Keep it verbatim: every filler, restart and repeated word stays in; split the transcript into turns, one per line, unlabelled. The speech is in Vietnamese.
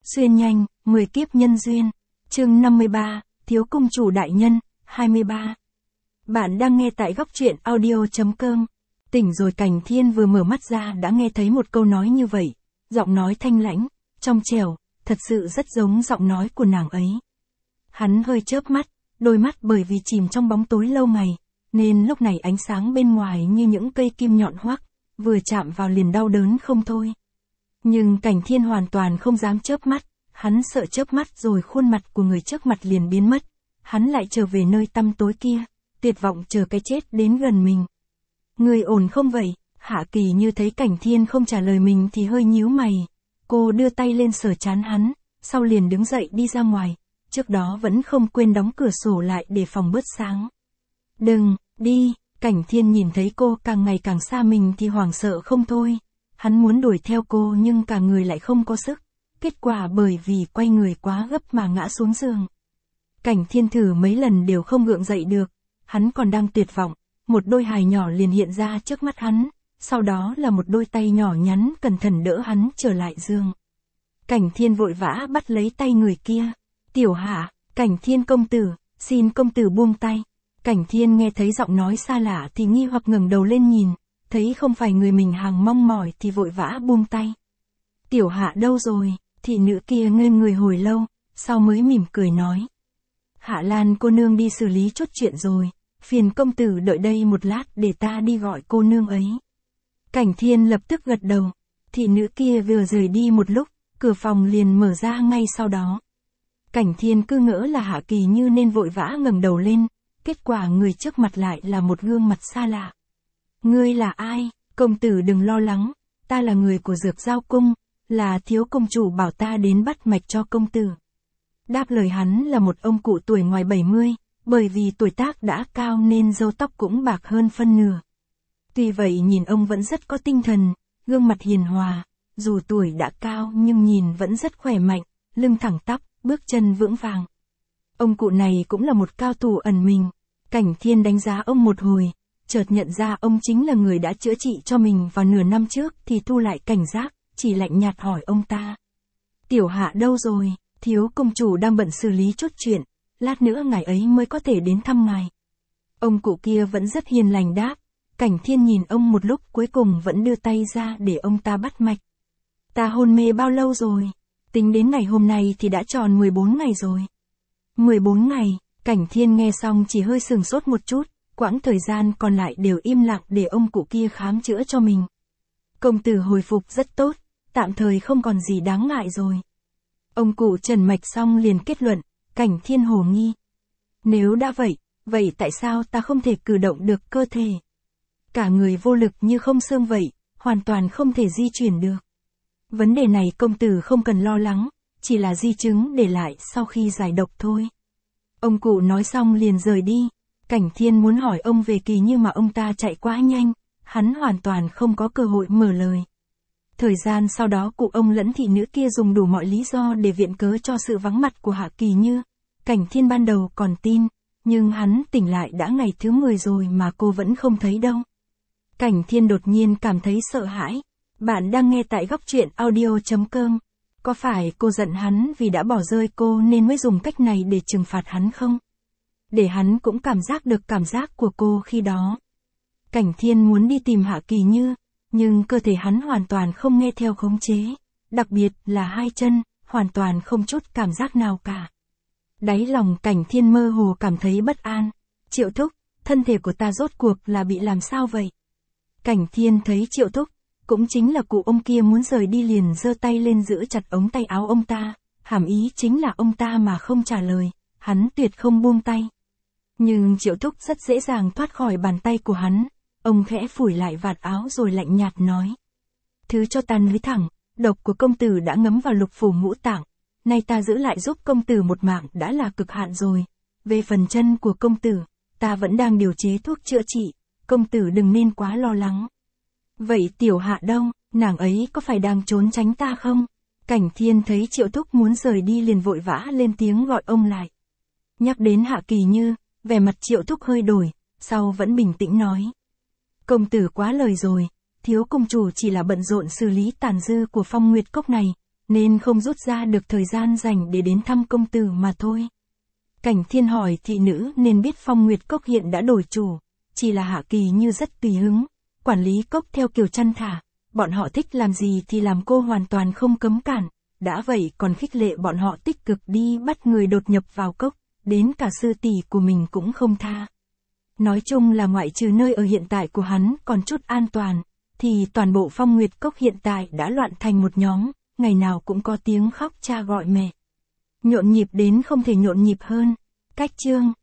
Xuyên nhanh, mười kiếp nhân duyên. Chương năm mươi ba, Thiếu công chủ đại nhân, hai mươi ba. Bạn đang nghe tại góc truyện audio.com. Tỉnh rồi, Cảnh Thiên vừa mở mắt ra đã nghe thấy một câu nói như vậy. Giọng nói thanh lãnh, trong trẻo, thật sự rất giống giọng nói của nàng ấy. Hắn hơi chớp mắt, đôi mắt bởi vì chìm trong bóng tối lâu ngày, nên lúc này ánh sáng bên ngoài như những cây kim nhọn hoắc, vừa chạm vào liền đau đớn không thôi. Nhưng Cảnh Thiên hoàn toàn không dám chớp mắt, hắn sợ chớp mắt rồi khuôn mặt của người trước mặt liền biến mất, hắn lại trở về nơi tăm tối kia, tuyệt vọng chờ cái chết đến gần mình. Người ổn không vậy? Hạ Kỳ Như thấy Cảnh Thiên không trả lời mình thì hơi nhíu mày, cô đưa tay lên sờ trán hắn, sau liền đứng dậy đi ra ngoài, trước đó vẫn không quên đóng cửa sổ lại để phòng bớt sáng. Đừng, đi, Cảnh Thiên nhìn thấy cô càng ngày càng xa mình thì hoảng sợ không thôi. Hắn muốn đuổi theo cô nhưng cả người lại không có sức, kết quả bởi vì quay người quá gấp mà ngã xuống giường. Cảnh Thiên thử mấy lần đều không gượng dậy được, hắn còn đang tuyệt vọng, một đôi hài nhỏ liền hiện ra trước mắt hắn, sau đó là một đôi tay nhỏ nhắn cẩn thận đỡ hắn trở lại giường. Cảnh Thiên vội vã bắt lấy tay người kia. Tiểu Hạ, Cảnh Thiên công tử, xin công tử buông tay. Cảnh Thiên nghe thấy giọng nói xa lạ thì nghi hoặc ngẩng đầu lên nhìn, thấy không phải người mình hàng mong mỏi thì vội vã buông tay. Tiểu Hạ đâu rồi? Thị nữ kia ngây người hồi lâu, sau mới mỉm cười nói. Hạ Lan cô nương đi xử lý chốt chuyện rồi, phiền công tử đợi đây một lát để ta đi gọi cô nương ấy. Cảnh Thiên lập tức gật đầu, thị nữ kia vừa rời đi một lúc, cửa phòng liền mở ra ngay sau đó. Cảnh Thiên cứ ngỡ là Hạ Kỳ Như nên vội vã ngẩng đầu lên, kết quả người trước mặt lại là một gương mặt xa lạ. Ngươi là ai? Công tử đừng lo lắng, ta là người của Dược Giao Cung, là thiếu công chủ bảo ta đến bắt mạch cho công tử. Đáp lời hắn là một ông cụ tuổi ngoài bảy mươi, bởi vì tuổi tác đã cao nên râu tóc cũng bạc hơn phân nửa. Tuy vậy nhìn ông vẫn rất có tinh thần, gương mặt hiền hòa, dù tuổi đã cao nhưng nhìn vẫn rất khỏe mạnh, lưng thẳng tắp, bước chân vững vàng. Ông cụ này cũng là một cao thủ ẩn mình. Cảnh Thiên đánh giá ông một hồi, chợt nhận ra ông chính là người đã chữa trị cho mình vào nửa năm trước thì thu lại cảnh giác, chỉ lạnh nhạt hỏi ông ta. Tiểu Hạ đâu rồi? Thiếu công chủ đang bận xử lý chốt chuyện, lát nữa ngài ấy mới có thể đến thăm ngài. Ông cụ kia vẫn rất hiền lành đáp. Cảnh Thiên nhìn ông một lúc cuối cùng vẫn đưa tay ra để ông ta bắt mạch. Ta hôn mê bao lâu rồi? Tính đến ngày hôm nay thì đã tròn mười bốn ngày rồi. mười bốn ngày, Cảnh Thiên nghe xong chỉ hơi sừng sốt một chút, quãng thời gian còn lại đều im lặng để ông cụ kia khám chữa cho mình. Công tử hồi phục rất tốt, tạm thời không còn gì đáng ngại rồi. Ông cụ trần mạch xong liền kết luận. Cảnh Thiên hồ nghi. Nếu đã vậy, vậy tại sao ta không thể cử động được cơ thể? Cả người vô lực như không xương vậy, hoàn toàn không thể di chuyển được. Vấn đề này công tử không cần lo lắng, chỉ là di chứng để lại sau khi giải độc thôi. Ông cụ nói xong liền rời đi. Cảnh Thiên muốn hỏi ông về Kỳ Như mà ông ta chạy quá nhanh, hắn hoàn toàn không có cơ hội mở lời. Thời gian sau đó cụ ông lẫn thị nữ kia dùng đủ mọi lý do để viện cớ cho sự vắng mặt của Hạ Kỳ Như. Cảnh Thiên ban đầu còn tin, nhưng hắn tỉnh lại đã ngày thứ mười rồi mà cô vẫn không thấy đâu. Cảnh Thiên đột nhiên cảm thấy sợ hãi. Bạn đang nghe tại góc truyện audio.com. Có phải cô giận hắn vì đã bỏ rơi cô nên mới dùng cách này để trừng phạt hắn không? Để hắn cũng cảm giác được cảm giác của cô khi đó. Cảnh Thiên muốn đi tìm Hạ Kỳ Như, nhưng cơ thể hắn hoàn toàn không nghe theo khống chế, đặc biệt là hai chân, hoàn toàn không chút cảm giác nào cả. Đáy lòng Cảnh Thiên mơ hồ cảm thấy bất an. Triệu Thúc, thân thể của ta rốt cuộc là bị làm sao vậy? Cảnh Thiên thấy Triệu Thúc, cũng chính là cụ ông kia muốn rời đi liền giơ tay lên giữ chặt ống tay áo ông ta, hàm ý chính là ông ta mà không trả lời, hắn tuyệt không buông tay. Nhưng Triệu Thúc rất dễ dàng thoát khỏi bàn tay của hắn, ông khẽ phủi lại vạt áo rồi lạnh nhạt nói. Thứ cho ta nói thẳng, độc của công tử đã ngấm vào lục phủ ngũ tạng, nay ta giữ lại giúp công tử một mạng đã là cực hạn rồi. Về phần chân của công tử, ta vẫn đang điều chế thuốc chữa trị, công tử đừng nên quá lo lắng. Vậy Tiểu Hạ đâu, nàng ấy có phải đang trốn tránh ta không? Cảnh Thiên thấy Triệu Thúc muốn rời đi liền vội vã lên tiếng gọi ông lại. Nhắc đến Hạ Kỳ Như, vẻ mặt Triệu Thúc hơi đổi, sau vẫn bình tĩnh nói. Công tử quá lời rồi, thiếu công chủ chỉ là bận rộn xử lý tàn dư của Phong Nguyệt Cốc này, nên không rút ra được thời gian dành để đến thăm công tử mà thôi. Cảnh Thiên hỏi thị nữ nên biết Phong Nguyệt Cốc hiện đã đổi chủ, chỉ là Hạ Kỳ Như rất tùy hứng, quản lý cốc theo kiểu chăn thả, bọn họ thích làm gì thì làm, cô hoàn toàn không cấm cản, đã vậy còn khích lệ bọn họ tích cực đi bắt người đột nhập vào cốc, đến cả sư tỷ của mình cũng không tha. Nói chung là ngoại trừ nơi ở hiện tại của hắn còn chút an toàn, thì toàn bộ Phong Nguyệt Cốc hiện tại đã loạn thành một nhóm, ngày nào cũng có tiếng khóc cha gọi mẹ. Nhộn nhịp đến không thể nhộn nhịp hơn. Cách chương